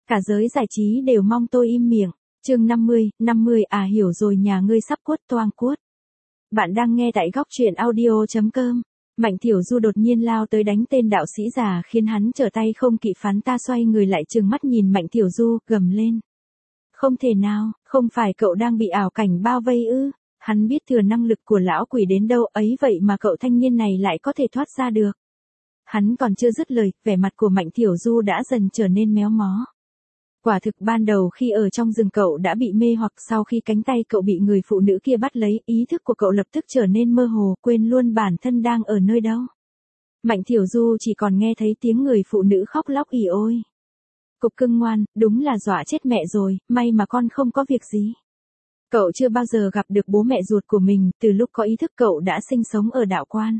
Cả giới giải trí đều mong tôi im miệng. Chương 50, à hiểu rồi, nhà ngươi sắp quất toang quất. Bạn đang nghe tại góc truyện audio.com. Mạnh Thiểu Du đột nhiên lao tới đánh tên đạo sĩ già khiến hắn trở tay không kịp phán ta, xoay người lại trừng mắt nhìn Mạnh Thiểu Du, gầm lên. Không thể nào, không phải cậu đang bị ảo cảnh bao vây ư? Hắn biết thừa năng lực của lão quỷ đến đâu ấy, vậy mà cậu thanh niên này lại có thể thoát ra được. Hắn còn chưa dứt lời, vẻ mặt của Mạnh Thiểu Du đã dần trở nên méo mó. Quả thực ban đầu khi ở trong rừng cậu đã bị mê hoặc, sau khi cánh tay cậu bị người phụ nữ kia bắt lấy, ý thức của cậu lập tức trở nên mơ hồ, quên luôn bản thân đang ở nơi đâu. Mạnh Thiểu Du chỉ còn nghe thấy tiếng người phụ nữ khóc lóc ỉ ôi. Cục cưng ngoan, đúng là dọa chết mẹ rồi, may mà con không có việc gì. Cậu chưa bao giờ gặp được bố mẹ ruột của mình, từ lúc có ý thức cậu đã sinh sống ở đạo quan.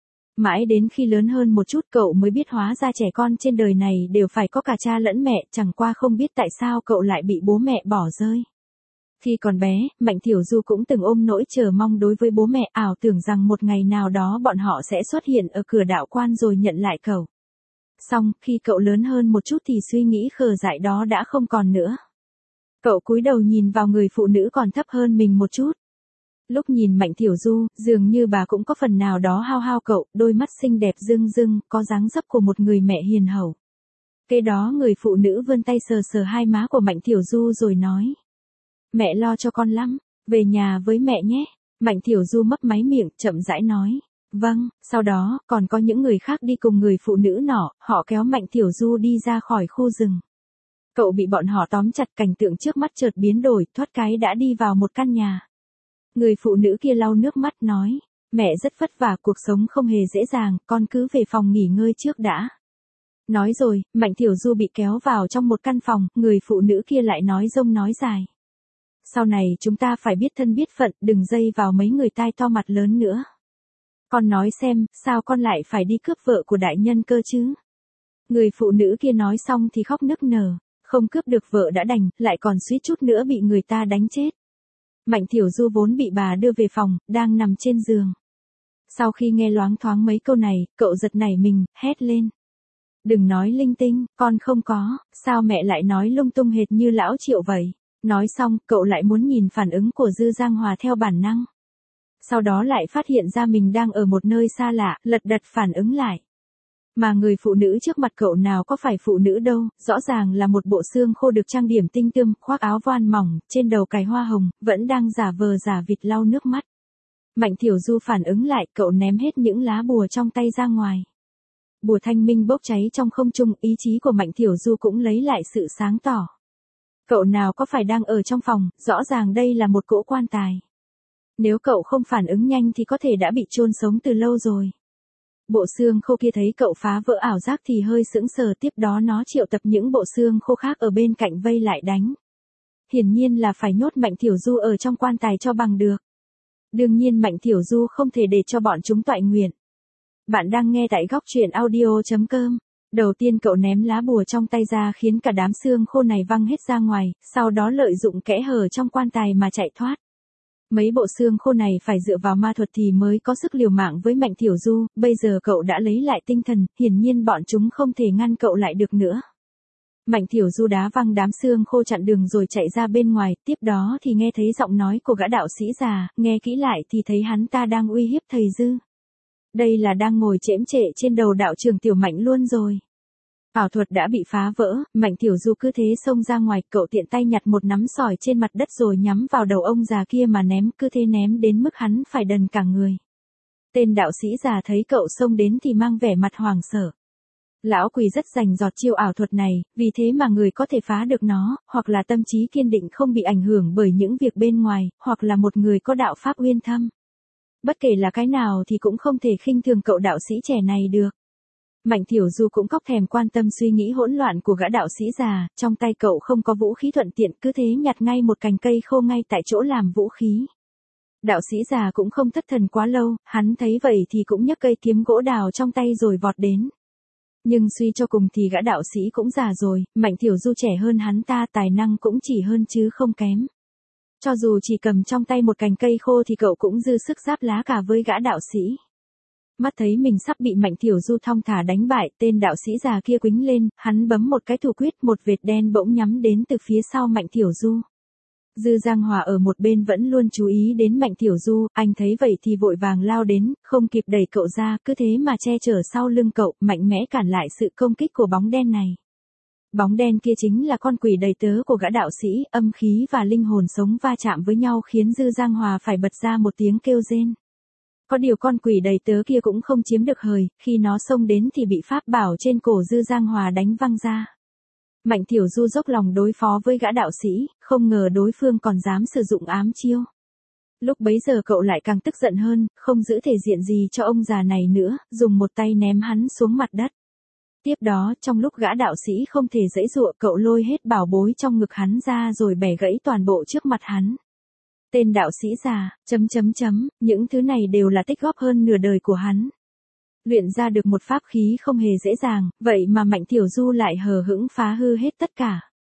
Mãi đến khi lớn hơn một chút cậu mới biết hóa ra trẻ con trên đời này đều phải có cả cha lẫn mẹ, chẳng qua không biết tại sao cậu lại bị bố mẹ bỏ rơi. Khi còn bé, Mạnh Thiểu Du cũng từng ôm nỗi chờ mong đối với bố mẹ, ảo tưởng rằng một ngày nào đó bọn họ sẽ xuất hiện ở cửa đạo quan rồi nhận lại cậu. Xong, khi cậu lớn hơn một chút thì suy nghĩ khờ dại đó đã không còn nữa. Cậu cúi đầu nhìn vào người phụ nữ còn thấp hơn mình một chút. Lúc nhìn Mạnh Thiểu Du, dường như bà cũng có phần nào đó hao hao cậu, đôi mắt xinh đẹp rưng rưng, có dáng dấp của một người mẹ hiền hậu. Kế đó người phụ nữ vươn tay sờ sờ hai má của Mạnh Thiểu Du rồi nói. Mẹ lo cho con lắm, về nhà với mẹ nhé. Mạnh Thiểu Du mấp máy miệng, chậm rãi nói. Vâng, sau đó, còn có những người khác đi cùng người phụ nữ nọ, họ kéo Mạnh Thiểu Du đi ra khỏi khu rừng. Cậu bị bọn họ tóm chặt, cảnh tượng trước mắt chợt biến đổi, thoát cái đã đi vào một căn nhà. Người phụ nữ kia lau nước mắt nói, mẹ rất vất vả, cuộc sống không hề dễ dàng, con cứ về phòng nghỉ ngơi trước đã. Nói rồi, Mạnh Thiểu Du bị kéo vào trong một căn phòng, người phụ nữ kia lại nói dông nói dài. Sau này chúng ta phải biết thân biết phận, đừng dây vào mấy người tai to mặt lớn nữa. Con nói xem, sao con lại phải đi cướp vợ của đại nhân cơ chứ? Người phụ nữ kia nói xong thì khóc nức nở, không cướp được vợ đã đành, lại còn suýt chút nữa bị người ta đánh chết. Mạnh Thiểu Du vốn bị bà đưa về phòng, đang nằm trên giường. Sau khi nghe loáng thoáng mấy câu này, cậu giật nảy mình, hét lên. Đừng nói linh tinh, con không có, sao mẹ lại nói lung tung hệt như lão Triệu vậy? Nói xong, cậu lại muốn nhìn phản ứng của Dư Giang Hòa theo bản năng. Sau đó lại phát hiện ra mình đang ở một nơi xa lạ, lật đật phản ứng lại. Mà người phụ nữ trước mặt cậu nào có phải phụ nữ đâu, rõ ràng là một bộ xương khô được trang điểm tinh tươm, khoác áo voan mỏng, trên đầu cài hoa hồng, vẫn đang giả vờ giả vịt lau nước mắt. Mạnh Thiểu Du phản ứng lại, cậu ném hết những lá bùa trong tay ra ngoài. Bùa thanh minh bốc cháy trong không trung, ý chí của Mạnh Thiểu Du cũng lấy lại sự sáng tỏ. Cậu nào có phải đang ở trong phòng, rõ ràng đây là một cỗ quan tài. Nếu cậu không phản ứng nhanh thì có thể đã bị chôn sống từ lâu rồi. Bộ xương khô kia thấy cậu phá vỡ ảo giác thì hơi sững sờ, tiếp đó nó triệu tập những bộ xương khô khác ở bên cạnh vây lại đánh. Hiển nhiên là phải nhốt Mạnh Thiểu Du ở trong quan tài cho bằng được. Đương nhiên Mạnh Thiểu Du không thể để cho bọn chúng toại nguyện. Bạn đang nghe tại góc truyện audio.com. Đầu tiên cậu ném lá bùa trong tay ra khiến cả đám xương khô này văng hết ra ngoài, sau đó lợi dụng kẽ hở trong quan tài mà chạy thoát. Mấy bộ xương khô này phải dựa vào ma thuật thì mới có sức liều mạng với Mạnh Thiểu Du, bây giờ cậu đã lấy lại tinh thần, hiển nhiên bọn chúng không thể ngăn cậu lại được nữa. Mạnh Thiểu Du đá văng đám xương khô chặn đường rồi chạy ra bên ngoài, tiếp đó thì nghe thấy giọng nói của gã đạo sĩ già, nghe kỹ lại thì thấy hắn ta đang uy hiếp thầy Dư. Đây là đang ngồi chễm chệ trên đầu đạo trưởng Tiểu Mạnh luôn rồi. Ảo thuật đã bị phá vỡ, Mạnh Thiểu Du cứ thế xông ra ngoài, cậu tiện tay nhặt một nắm sỏi trên mặt đất rồi nhắm vào đầu ông già kia mà ném, cứ thế ném đến mức hắn phải đần cả người. Tên đạo sĩ già thấy cậu xông đến thì mang vẻ mặt hoảng sợ. Lão quỷ rất rành rọt chiêu ảo thuật này, vì thế mà người có thể phá được nó, hoặc là tâm trí kiên định không bị ảnh hưởng bởi những việc bên ngoài, hoặc là một người có đạo pháp uyên thâm. Bất kể là cái nào thì cũng không thể khinh thường cậu đạo sĩ trẻ này được. Mạnh Thiểu Du cũng cóc thèm quan tâm suy nghĩ hỗn loạn của gã đạo sĩ già, trong tay cậu không có vũ khí thuận tiện, cứ thế nhặt ngay một cành cây khô ngay tại chỗ làm vũ khí. Đạo sĩ già cũng không thất thần quá lâu, hắn thấy vậy thì cũng nhấc cây kiếm gỗ đào trong tay rồi vọt đến. Nhưng suy cho cùng thì gã đạo sĩ cũng già rồi, Mạnh Thiểu Du trẻ hơn hắn ta, tài năng cũng chỉ hơn chứ không kém. Cho dù chỉ cầm trong tay một cành cây khô thì cậu cũng dư sức giáp lá cả với gã đạo sĩ. Mắt thấy mình sắp bị Mạnh Tiểu Du thong thả đánh bại, tên đạo sĩ già kia quĩnh lên, hắn bấm một cái thủ quyết, một vệt đen bỗng nhắm đến từ phía sau Mạnh Tiểu Du. Dư Giang Hòa ở một bên vẫn luôn chú ý đến Mạnh Tiểu Du, anh thấy vậy thì vội vàng lao đến, không kịp đẩy cậu ra, cứ thế mà che chở sau lưng cậu, mạnh mẽ cản lại sự công kích của bóng đen này. Bóng đen kia chính là con quỷ đầy tớ của gã đạo sĩ, âm khí và linh hồn sống va chạm với nhau khiến Dư Giang Hòa phải bật ra một tiếng kêu rên. Có điều con quỷ đầy tớ kia cũng không chiếm được hời, khi nó xông đến thì bị pháp bảo trên cổ Dư Giang Hòa đánh văng ra. Mạnh Tiểu Du dốc lòng đối phó với gã đạo sĩ, không ngờ đối phương còn dám sử dụng ám chiêu. Lúc bấy giờ cậu lại càng tức giận hơn, không giữ thể diện gì cho ông già này nữa, dùng một tay ném hắn xuống mặt đất. Tiếp đó, trong lúc gã đạo sĩ không thể giãy giụa, cậu lôi hết bảo bối trong ngực hắn ra rồi bẻ gãy toàn bộ trước mặt hắn. Tên đạo sĩ già, những thứ này đều là tích góp hơn nửa đời của hắn. Luyện ra được một pháp khí không hề dễ dàng, vậy mà Mạnh Tiểu Du lại hờ hững phá hư hết tất cả.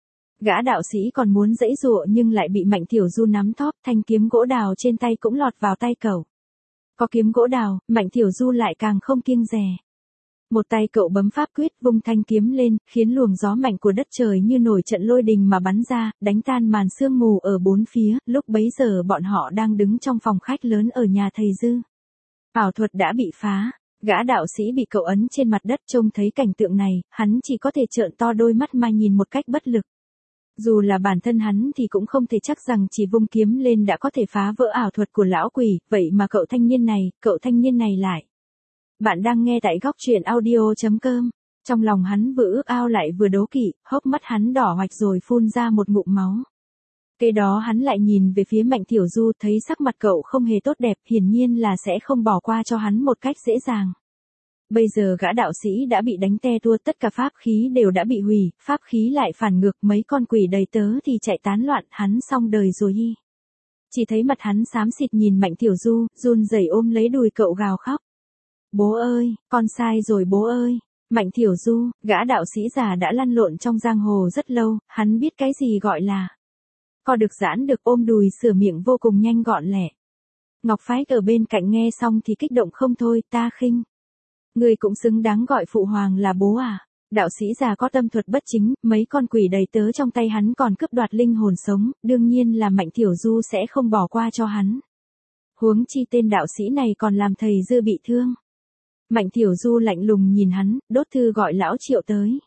Gã đạo sĩ còn muốn giãy giụa nhưng lại bị Mạnh Tiểu Du nắm thóp, thanh kiếm gỗ đào trên tay cũng lọt vào tay cậu. Có kiếm gỗ đào, Mạnh Tiểu Du lại càng không kiêng dè. Một tay cậu bấm pháp quyết vung thanh kiếm lên, khiến luồng gió mạnh của đất trời như nổi trận lôi đình mà bắn ra, đánh tan màn sương mù ở bốn phía, lúc bấy giờ bọn họ đang đứng trong phòng khách lớn ở nhà thầy Dư. Ảo thuật đã bị phá, gã đạo sĩ bị cậu ấn trên mặt đất, trông thấy cảnh tượng này, hắn chỉ có thể trợn to đôi mắt mà nhìn một cách bất lực. Dù là bản thân hắn thì cũng không thể chắc rằng chỉ vung kiếm lên đã có thể phá vỡ ảo thuật của lão quỷ, vậy mà cậu thanh niên này lại. Bạn đang nghe tại góc truyện audio.com. Trong lòng hắn vừa ước ao lại vừa đố kỵ, hốc mắt hắn đỏ hoạch rồi phun ra một ngụm máu. Kế đó hắn lại nhìn về phía Mạnh Tiểu Du, thấy sắc mặt cậu không hề tốt đẹp, hiển nhiên là sẽ không bỏ qua cho hắn một cách dễ dàng. Bây giờ gã đạo sĩ đã bị đánh te tua, tất cả pháp khí đều đã bị hủy, pháp khí lại phản ngược, mấy con quỷ đầy tớ thì chạy tán loạn, hắn xong đời rồi hi. Chỉ thấy mặt hắn xám xịt nhìn Mạnh Tiểu Du, run rẩy ôm lấy đùi cậu gào khóc. Bố ơi, con sai rồi bố ơi. Mạnh Tiểu Du, gã đạo sĩ già đã lăn lộn trong giang hồ rất lâu, hắn biết cái gì gọi là co được giãn được, ôm đùi sửa miệng vô cùng nhanh gọn lẹ. Ngọc Phái ở bên cạnh nghe xong thì kích động không thôi, ta khinh. Người cũng xứng đáng gọi phụ hoàng là bố à. Đạo sĩ già có tâm thuật bất chính, mấy con quỷ đầy tớ trong tay hắn còn cướp đoạt linh hồn sống, đương nhiên là Mạnh Tiểu Du sẽ không bỏ qua cho hắn. Huống chi tên đạo sĩ này còn làm thầy Dư bị thương. Mạnh Tiểu Du lạnh lùng nhìn hắn, đốt thư gọi lão Triệu tới.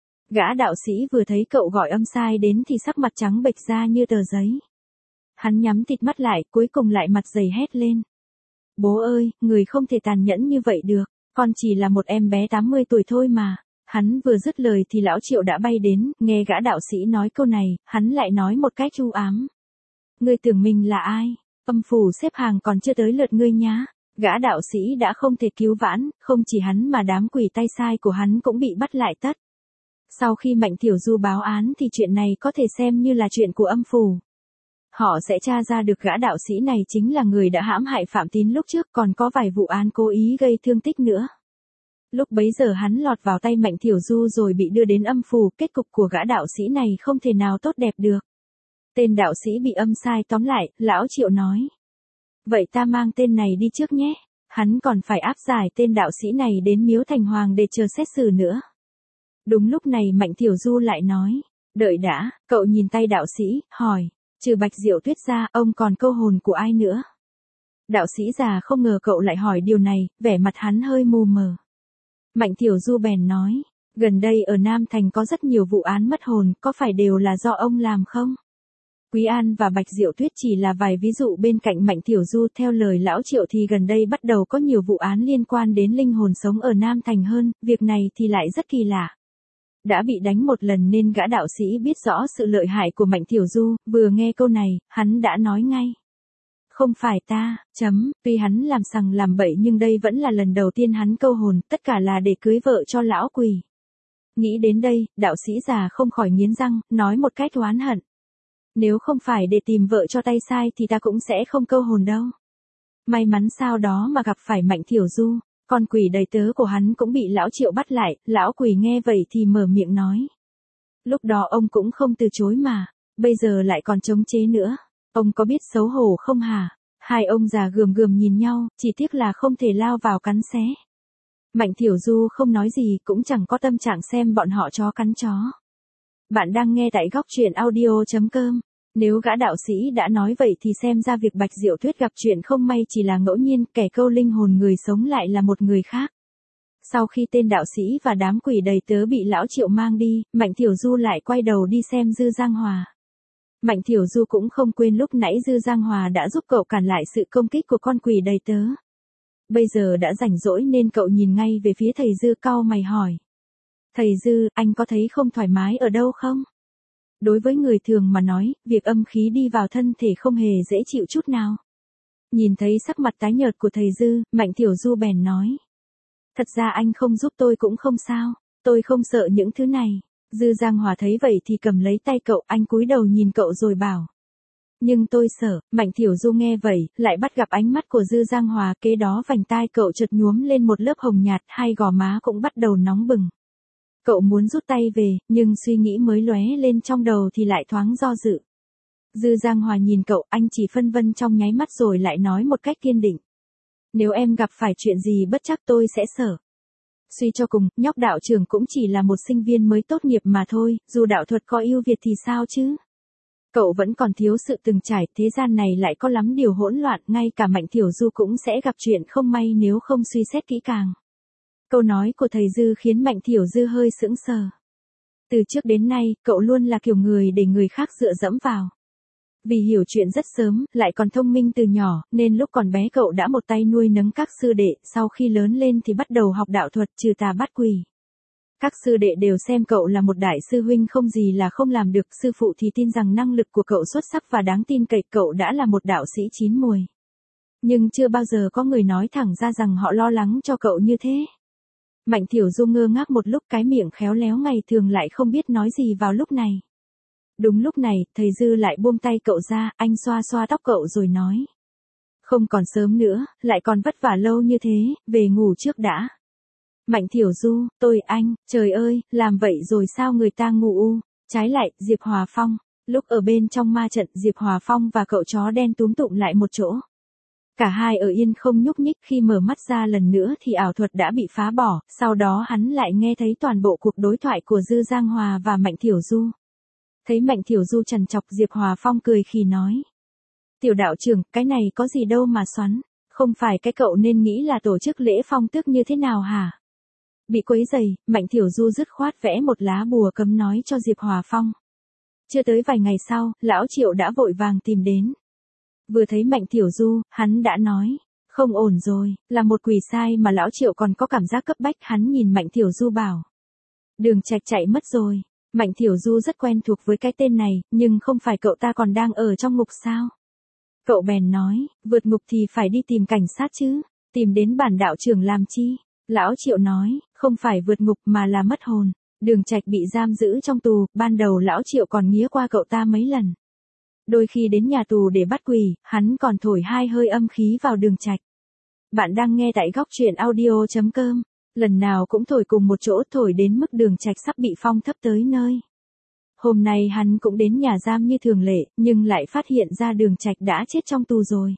Gã đạo sĩ vừa thấy cậu gọi âm sai đến thì sắc mặt trắng bệch ra như tờ giấy. Hắn nhắm tịt mắt lại, cuối cùng lại mặt dày hét lên. Bố ơi, người không thể tàn nhẫn như vậy được, con chỉ là một em bé 80 tuổi thôi mà. Hắn vừa dứt lời thì lão Triệu đã bay đến, nghe gã đạo sĩ nói câu này, hắn lại nói một cách u ám. Ngươi tưởng mình là ai? Âm phủ xếp hàng còn chưa tới lượt ngươi nhá. Gã đạo sĩ đã không thể cứu vãn, không chỉ hắn mà đám quỷ tay sai của hắn cũng bị bắt lại tất. Sau khi Mạnh Tiểu Du báo án thì chuyện này có thể xem như là chuyện của âm phủ. Họ sẽ tra ra được gã đạo sĩ này chính là người đã hãm hại Phạm Tín lúc trước, còn có vài vụ án cố ý gây thương tích nữa. Lúc bấy giờ hắn lọt vào tay Mạnh Tiểu Du rồi bị đưa đến âm phủ, kết cục của gã đạo sĩ này không thể nào tốt đẹp được. Tên đạo sĩ bị âm sai tóm lại, lão Triệu nói. Vậy ta mang tên này đi trước nhé, hắn còn phải áp giải tên đạo sĩ này đến Miếu Thành Hoàng để chờ xét xử nữa. Đúng lúc này Mạnh Tiểu Du lại nói, đợi đã, cậu nhìn tay đạo sĩ, hỏi, trừ Bạch Diệu Tuyết ra, ông còn câu hồn của ai nữa? Đạo sĩ già không ngờ cậu lại hỏi điều này, vẻ mặt hắn hơi mù mờ. Mạnh Tiểu Du bèn nói, gần đây ở Nam Thành có rất nhiều vụ án mất hồn, có phải đều là do ông làm không? Quý An và Bạch Diệu Tuyết chỉ là vài ví dụ bên cạnh Mạnh Tiểu Du, theo lời lão Triệu thì gần đây bắt đầu có nhiều vụ án liên quan đến linh hồn sống ở Nam Thành hơn, việc này thì lại rất kỳ lạ. Đã bị đánh một lần nên gã đạo sĩ biết rõ sự lợi hại của Mạnh Tiểu Du, vừa nghe câu này, hắn đã nói ngay. Không phải ta, tuy hắn làm sằng làm bậy nhưng đây vẫn là lần đầu tiên hắn câu hồn, tất cả là để cưới vợ cho lão quỷ. Nghĩ đến đây, đạo sĩ già không khỏi nghiến răng, nói một cách oán hận. Nếu không phải để tìm vợ cho tay sai thì ta cũng sẽ không câu hồn đâu. May mắn sao đó mà gặp phải Mạnh Tiểu Du, con quỷ đầy tớ của hắn cũng bị lão Triệu bắt lại, lão quỷ nghe vậy thì mở miệng nói. Lúc đó ông cũng không từ chối mà, bây giờ lại còn chống chế nữa. Ông có biết xấu hổ không hả? Hai ông già gườm gườm nhìn nhau, chỉ tiếc là không thể lao vào cắn xé. Mạnh Thiểu Du không nói gì, cũng chẳng có tâm trạng xem bọn họ chó cắn chó. Bạn đang nghe tại góc truyện audio.com. Nếu gã đạo sĩ đã nói vậy thì xem ra việc Bạch Diệu Tuyết gặp chuyện không may chỉ là ngẫu nhiên, kẻ câu linh hồn người sống lại là một người khác. Sau khi tên đạo sĩ và đám quỷ đầy tớ bị lão Triệu mang đi, Mạnh Thiểu Du lại quay đầu đi xem Dư Giang Hòa. Mạnh Thiểu Du cũng không quên lúc nãy Dư Giang Hòa đã giúp cậu cản lại sự công kích của con quỷ đầy tớ. Bây giờ đã rảnh rỗi nên cậu nhìn ngay về phía thầy Dư, cau mày hỏi. Thầy Dư, anh có thấy không thoải mái ở đâu không? Đối với người thường mà nói, việc âm khí đi vào thân thể không hề dễ chịu chút nào. Nhìn thấy sắc mặt tái nhợt của thầy Dư, Mạnh Thiểu Du bèn nói. Thật ra anh không giúp tôi cũng không sao, tôi không sợ những thứ này. Dư Giang Hòa thấy vậy thì cầm lấy tay cậu, anh cúi đầu nhìn cậu rồi bảo. Nhưng tôi sợ. Mạnh Thiểu Du nghe vậy, lại bắt gặp ánh mắt của Dư Giang Hòa, kế đó vành tai cậu chợt nhuốm lên một lớp hồng nhạt, hai gò má cũng bắt đầu nóng bừng. Cậu muốn rút tay về, nhưng suy nghĩ mới lóe lên trong đầu thì lại thoáng do dự. Dư Giang Hòa nhìn cậu, anh chỉ phân vân trong nháy mắt rồi lại nói một cách kiên định. Nếu em gặp phải chuyện gì bất trắc tôi sẽ sợ. Suy cho cùng, nhóc đạo trưởng cũng chỉ là một sinh viên mới tốt nghiệp mà thôi, dù đạo thuật có ưu việt thì sao chứ? Cậu vẫn còn thiếu sự từng trải, thế gian này lại có lắm điều hỗn loạn, ngay cả Mạnh Thiểu Du cũng sẽ gặp chuyện không may nếu không suy xét kỹ càng. Câu nói của thầy Dư khiến Mạnh Thiểu Dư hơi sững sờ. Từ trước đến nay, cậu luôn là kiểu người để người khác dựa dẫm vào. Vì hiểu chuyện rất sớm, lại còn thông minh từ nhỏ, nên lúc còn bé cậu đã một tay nuôi nấng các sư đệ, sau khi lớn lên thì bắt đầu học đạo thuật trừ tà bắt quỷ. Các sư đệ đều xem cậu là một đại sư huynh không gì là không làm được, sư phụ thì tin rằng năng lực của cậu xuất sắc và đáng tin cậy, cậu đã là một đạo sĩ chín muồi. Nhưng chưa bao giờ có người nói thẳng ra rằng họ lo lắng cho cậu như thế. Mạnh Thiểu Du ngơ ngác một lúc, cái miệng khéo léo ngày thường lại không biết nói gì vào lúc này. Đúng lúc này, thầy Dư lại buông tay cậu ra, anh xoa xoa tóc cậu rồi nói. Không còn sớm nữa, lại còn vất vả lâu như thế, về ngủ trước đã. Mạnh Thiểu Du, anh, trời ơi, làm vậy rồi sao người ta ngủ. Trái lại, Diệp Hòa Phong, lúc ở bên trong ma trận, Diệp Hòa Phong và cậu chó đen túm tụm lại một chỗ. Cả hai ở yên không nhúc nhích, khi mở mắt ra lần nữa thì ảo thuật đã bị phá bỏ, sau đó hắn lại nghe thấy toàn bộ cuộc đối thoại của Dư Giang Hòa và Mạnh Thiểu Du. Thấy Mạnh Thiểu Du trằn trọc, Diệp Hòa Phong cười khì nói. Tiểu đạo trưởng, cái này có gì đâu mà xoắn, không phải cái cậu nên nghĩ là tổ chức lễ phong tước như thế nào hả? Bị quấy rầy, Mạnh Thiểu Du dứt khoát vẽ một lá bùa cấm nói cho Diệp Hòa Phong. Chưa tới vài ngày sau, lão Triệu đã vội vàng tìm đến. Vừa thấy Mạnh Thiểu Du, hắn đã nói, không ổn rồi, là một quỷ sai mà lão Triệu còn có cảm giác cấp bách, hắn nhìn Mạnh Thiểu Du bảo. Đường Trạch chạy mất rồi. Mạnh Thiểu Du rất quen thuộc với cái tên này, nhưng không phải cậu ta còn đang ở trong ngục sao? Cậu bèn nói, vượt ngục thì phải đi tìm cảnh sát chứ, tìm đến bản đạo trưởng làm chi? Lão Triệu nói, không phải vượt ngục mà là mất hồn. Đường Trạch bị giam giữ trong tù, ban đầu lão Triệu còn nghía qua cậu ta mấy lần. Đôi khi đến nhà tù để bắt quỷ, hắn còn thổi hai hơi âm khí vào Đường Trạch. Bạn đang nghe tại góc truyện audio.com. Lần nào cũng thổi cùng một chỗ, thổi đến mức Đường Trạch sắp bị phong thấp tới nơi. Hôm nay hắn cũng đến nhà giam như thường lệ, nhưng lại phát hiện ra Đường Trạch đã chết trong tù rồi.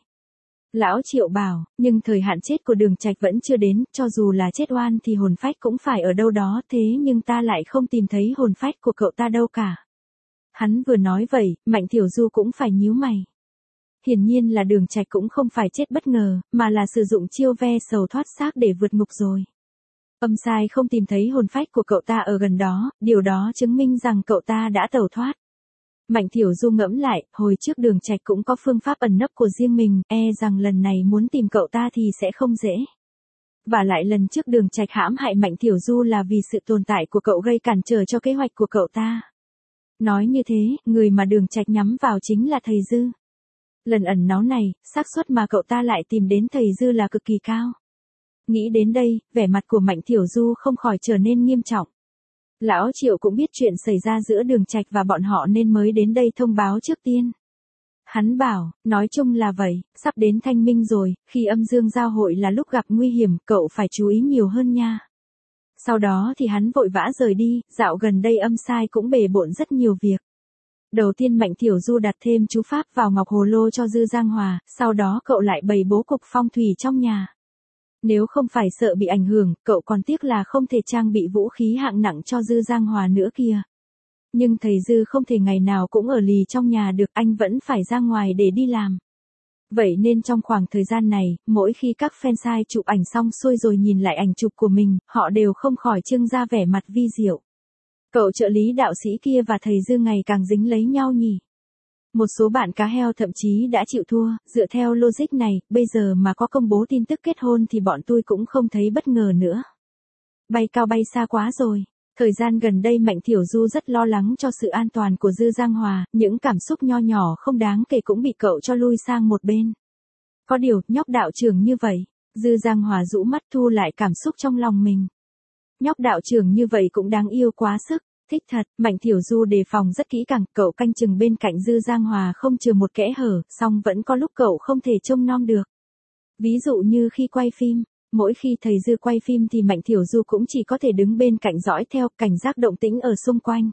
Lão Triệu bảo, nhưng thời hạn chết của Đường Trạch vẫn chưa đến, cho dù là chết oan thì hồn phách cũng phải ở đâu đó, thế nhưng ta lại không tìm thấy hồn phách của cậu ta đâu cả. Hắn vừa nói vậy, Mạnh Thiểu Du cũng phải nhíu mày. Hiển nhiên là Đường Trạch cũng không phải chết bất ngờ, mà là sử dụng chiêu ve sầu thoát xác để vượt ngục rồi. Âm sai không tìm thấy hồn phách của cậu ta ở gần đó, điều đó chứng minh rằng cậu ta đã tẩu thoát. Mạnh Thiểu Du ngẫm lại, hồi trước Đường Trạch cũng có phương pháp ẩn nấp của riêng mình, rằng lần này muốn tìm cậu ta thì sẽ không dễ. Và lại lần trước Đường Trạch hãm hại Mạnh Thiểu Du là vì sự tồn tại của cậu gây cản trở cho kế hoạch của cậu ta. Nói như thế, người mà Đường Trạch nhắm vào chính là thầy Dư. Lần ẩn náu này, xác suất mà cậu ta lại tìm đến thầy Dư là cực kỳ cao. Nghĩ đến đây, vẻ mặt của Mạnh Thiểu Du không khỏi trở nên nghiêm trọng. Lão Triệu cũng biết chuyện xảy ra giữa Đường Trạch và bọn họ nên mới đến đây thông báo trước tiên. Hắn bảo, nói chung là vậy, sắp đến thanh minh rồi, khi âm dương giao hội là lúc gặp nguy hiểm, cậu phải chú ý nhiều hơn nha. Sau đó thì hắn vội vã rời đi, dạo gần đây âm sai cũng bề bộn rất nhiều việc. Đầu tiên Mạnh Tiểu Du đặt thêm chú pháp vào ngọc hồ lô cho Dư Giang Hòa, sau đó cậu lại bày bố cục phong thủy trong nhà. Nếu không phải sợ bị ảnh hưởng, cậu còn tiếc là không thể trang bị vũ khí hạng nặng cho Dư Giang Hòa nữa kìa. Nhưng thầy Dư không thể ngày nào cũng ở lì trong nhà được, anh vẫn phải ra ngoài để đi làm. Vậy nên trong khoảng thời gian này, mỗi khi các fansite chụp ảnh xong xuôi rồi nhìn lại ảnh chụp của mình, họ đều không khỏi trưng ra vẻ mặt vi diệu. Cậu trợ lý đạo sĩ kia và thầy Dư ngày càng dính lấy nhau nhỉ. Một số bạn cá heo thậm chí đã chịu thua, dựa theo logic này, bây giờ mà có công bố tin tức kết hôn thì bọn tôi cũng không thấy bất ngờ nữa. Bay cao bay xa quá rồi. Thời gian gần đây Mạnh Tiểu Du rất lo lắng cho sự an toàn của Dư Giang Hòa, những cảm xúc nho nhỏ không đáng kể cũng bị cậu cho lui sang một bên. Có điều, nhóc đạo trưởng như vậy, Dư Giang Hòa rũ mắt thu lại cảm xúc trong lòng mình. Nhóc đạo trưởng như vậy cũng đáng yêu quá sức, thích thật, Mạnh Tiểu Du đề phòng rất kỹ càng, cậu canh chừng bên cạnh Dư Giang Hòa không chừa một kẽ hở, song vẫn có lúc cậu không thể trông nom được. Ví dụ như khi quay phim. Mỗi khi thầy Dư quay phim thì Mạnh Tiểu Du cũng chỉ có thể đứng bên cạnh dõi theo, cảnh giác động tĩnh ở xung quanh.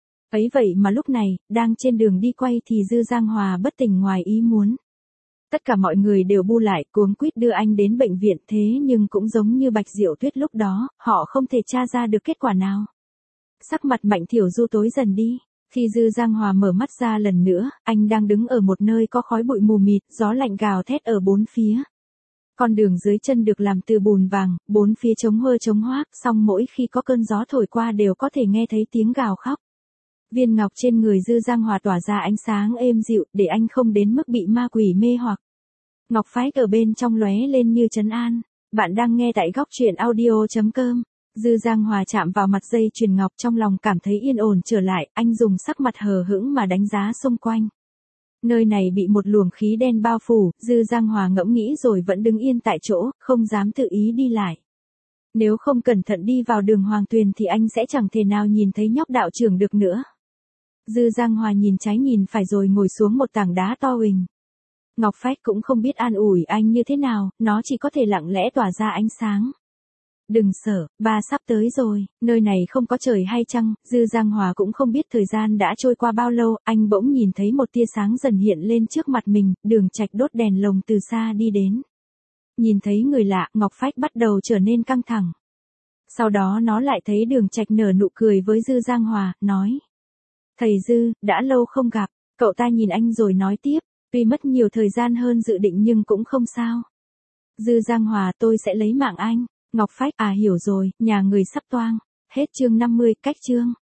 Ấy vậy mà lúc này, đang trên đường đi quay thì Dư Giang Hòa bất tỉnh ngoài ý muốn. Tất cả mọi người đều bu lại, cuống quýt đưa anh đến bệnh viện, thế nhưng cũng giống như Bạch Diệu Tuyết lúc đó, họ không thể tra ra được kết quả nào. Sắc mặt Mạnh Tiểu Du tối dần đi. Khi Dư Giang Hòa mở mắt ra lần nữa, anh đang đứng ở một nơi có khói bụi mù mịt, gió lạnh gào thét ở bốn phía. Con đường dưới chân được làm từ bùn vàng, bốn phía trống hơ trống hoác, song mỗi khi có cơn gió thổi qua đều có thể nghe thấy tiếng gào khóc. Viên ngọc trên người Dư Giang Hòa tỏa ra ánh sáng êm dịu, để anh không đến mức bị ma quỷ mê hoặc. Ngọc phách ở bên trong lóe lên như trấn an. Bạn đang nghe tại góc truyện audio.com. Dư Giang Hòa chạm vào mặt dây chuyền ngọc, trong lòng cảm thấy yên ổn trở lại, anh dùng sắc mặt hờ hững mà đánh giá xung quanh. Nơi này bị một luồng khí đen bao phủ, Dư Giang Hòa ngẫm nghĩ rồi vẫn đứng yên tại chỗ, không dám tự ý đi lại. Nếu không cẩn thận đi vào đường Hoàng Tuyền thì anh sẽ chẳng thể nào nhìn thấy nhóc đạo trưởng được nữa. Dư Giang Hòa nhìn trái nhìn phải rồi ngồi xuống một tảng đá to huỳnh. Ngọc phách cũng không biết an ủi anh như thế nào, nó chỉ có thể lặng lẽ tỏa ra ánh sáng. Đừng sợ, ba sắp tới rồi, nơi này không có trời hay trăng, Dư Giang Hòa cũng không biết thời gian đã trôi qua bao lâu, anh bỗng nhìn thấy một tia sáng dần hiện lên trước mặt mình, Đường Trạch đốt đèn lồng từ xa đi đến. Nhìn thấy người lạ, Ngọc phách bắt đầu trở nên căng thẳng. Sau đó nó lại thấy Đường Trạch nở nụ cười với Dư Giang Hòa, nói. Thầy Dư, đã lâu không gặp, cậu ta nhìn anh rồi nói tiếp, tuy mất nhiều thời gian hơn dự định nhưng cũng không sao. Dư Giang Hòa, tôi sẽ lấy mạng anh. Ngọc phách, à hiểu rồi, nhà người sắp toang. Hết chương 50, cách chương.